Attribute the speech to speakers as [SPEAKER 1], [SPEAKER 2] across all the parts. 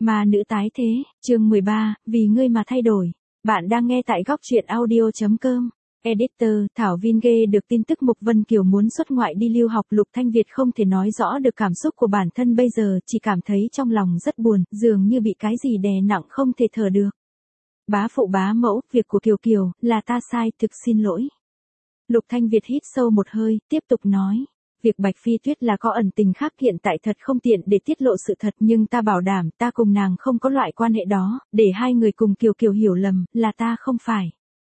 [SPEAKER 1] Ma nữ tái thế, chương 13, vì ngươi mà thay đổi. Bạn đang nghe tại góc truyện audio.com. Editor, Thảo Vin Ghê được tin tức Mục Vân Kiều muốn xuất ngoại đi lưu học. Lục Thanh Việt không thể nói rõ được cảm xúc của bản thân bây giờ, chỉ cảm thấy trong lòng rất buồn, dường như bị cái gì đè nặng không thể thở được. Bá phụ bá mẫu, việc của Kiều Kiều, là ta sai, thực xin lỗi. Lục Thanh Việt hít sâu một hơi, tiếp tục nói. Việc Bạch Phi Tuyết là có ẩn tình khác, hiện tại thật không tiện để tiết lộ sự thật, nhưng ta bảo đảm ta cùng nàng không có loại quan hệ đó, để hai người cùng Kiều Kiều hiểu lầm, là ta không phải.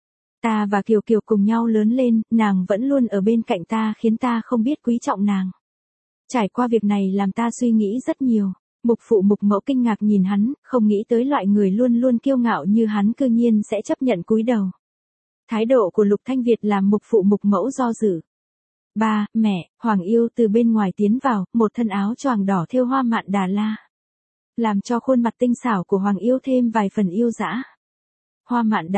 [SPEAKER 1] Ta và Kiều Kiều cùng nhau lớn lên, nàng vẫn luôn ở bên cạnh ta khiến ta không biết quý trọng nàng. Trải qua việc này làm ta suy nghĩ rất nhiều. Mục phụ mục mẫu kinh ngạc nhìn hắn, không nghĩ tới loại người luôn luôn kiêu ngạo như hắn cư nhiên sẽ chấp nhận cúi đầu. Thái độ của Lục Thanh Việt làm mục phụ mục mẫu do dự. Ba, mẹ, Hoàng Yêu từ bên ngoài tiến vào, một thân áo choàng đỏ thêu hoa mạn Đà La. Làm cho khuôn mặt tinh xảo của Hoàng Yêu thêm vài phần yêu dã. Hoa mạn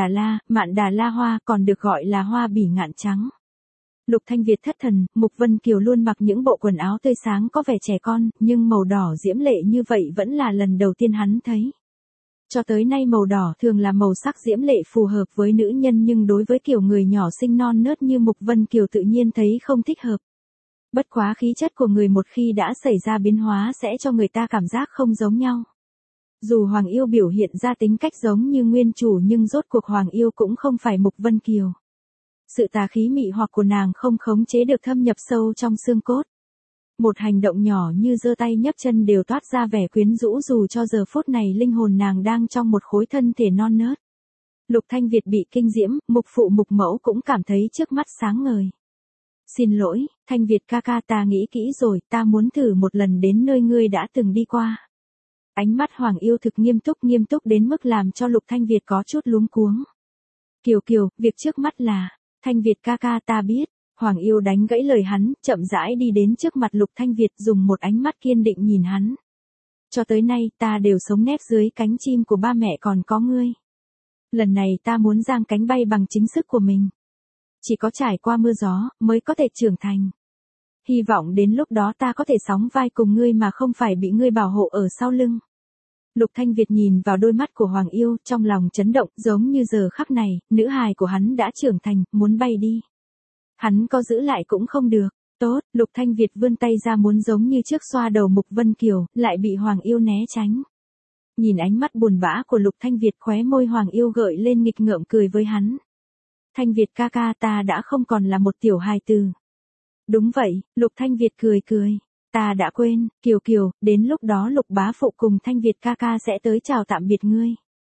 [SPEAKER 1] Đà La hoa còn được gọi là hoa bỉ ngạn trắng. Lục Thanh Việt thất thần, Mục Vân Kiều luôn mặc những bộ quần áo tươi sáng có vẻ trẻ con, nhưng màu đỏ diễm lệ như vậy vẫn là lần đầu tiên hắn thấy. Cho tới nay màu đỏ thường là màu sắc diễm lệ phù hợp với nữ nhân, nhưng đối với kiểu người nhỏ xinh non nớt như Mục Vân Kiều tự nhiên thấy không thích hợp. Bất quá khí chất của người một khi đã xảy ra biến hóa sẽ cho người ta cảm giác không giống nhau. Dù Hoàng Yêu biểu hiện ra tính cách giống như nguyên chủ, nhưng rốt cuộc Hoàng Yêu cũng không phải Mục Vân Kiều. Sự tà khí mị hoặc của nàng không khống chế được thâm nhập sâu trong xương cốt. Một hành động nhỏ như giơ tay nhấc chân đều toát ra vẻ quyến rũ, dù cho giờ phút này linh hồn nàng đang trong một khối thân thể non nớt. Lục Thanh Việt bị kinh diễm, mục phụ mục mẫu cũng cảm thấy trước mắt sáng ngời. Xin lỗi, Thanh Việt ca ca, ta nghĩ kỹ rồi, ta muốn thử một lần đến nơi ngươi đã từng đi qua. Ánh mắt Hoàng Yêu thực nghiêm túc đến mức làm cho Lục Thanh Việt có chút luống cuống. Kiều Kiều, việc trước mắt là, Thanh Việt ca ca ta biết. Hoàng Yêu đánh gãy lời hắn, chậm rãi đi đến trước mặt Lục Thanh Việt, dùng một ánh mắt kiên định nhìn hắn. Cho tới nay ta đều sống nép dưới cánh chim của ba mẹ còn có ngươi. Lần này ta muốn giang cánh bay bằng chính sức của mình. Chỉ có trải qua mưa gió mới có thể trưởng thành. Hy vọng đến lúc đó ta có thể sóng vai cùng ngươi mà không phải bị ngươi bảo hộ ở sau lưng. Lục Thanh Việt nhìn vào đôi mắt của Hoàng Yêu, trong lòng chấn động, giống như giờ khắc này, nữ hài của hắn đã trưởng thành, muốn bay đi. Hắn có giữ lại cũng không được. Tốt, Lục Thanh Việt vươn tay ra muốn giống như trước xoa đầu Mục Vân Kiều, lại bị Hoàng Yêu né tránh. Nhìn ánh mắt buồn bã của Lục Thanh Việt, khóe môi Hoàng Yêu gợi lên nghịch ngợm cười với hắn. Thanh Việt ca ca, ta đã không còn là một tiểu hài tử. Đúng vậy, Lục Thanh Việt cười. Ta đã quên, Kiều Kiều, đến lúc đó Lục bá phụ cùng Thanh Việt ca ca sẽ tới chào tạm biệt ngươi.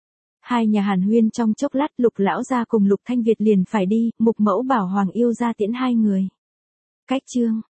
[SPEAKER 1] Hai nhà hàn huyên trong chốc lát, Lục lão gia cùng Lục Thanh Việt liền phải đi, Mục mẫu bảo Hoàng Yêu ra tiễn hai người. Cách chương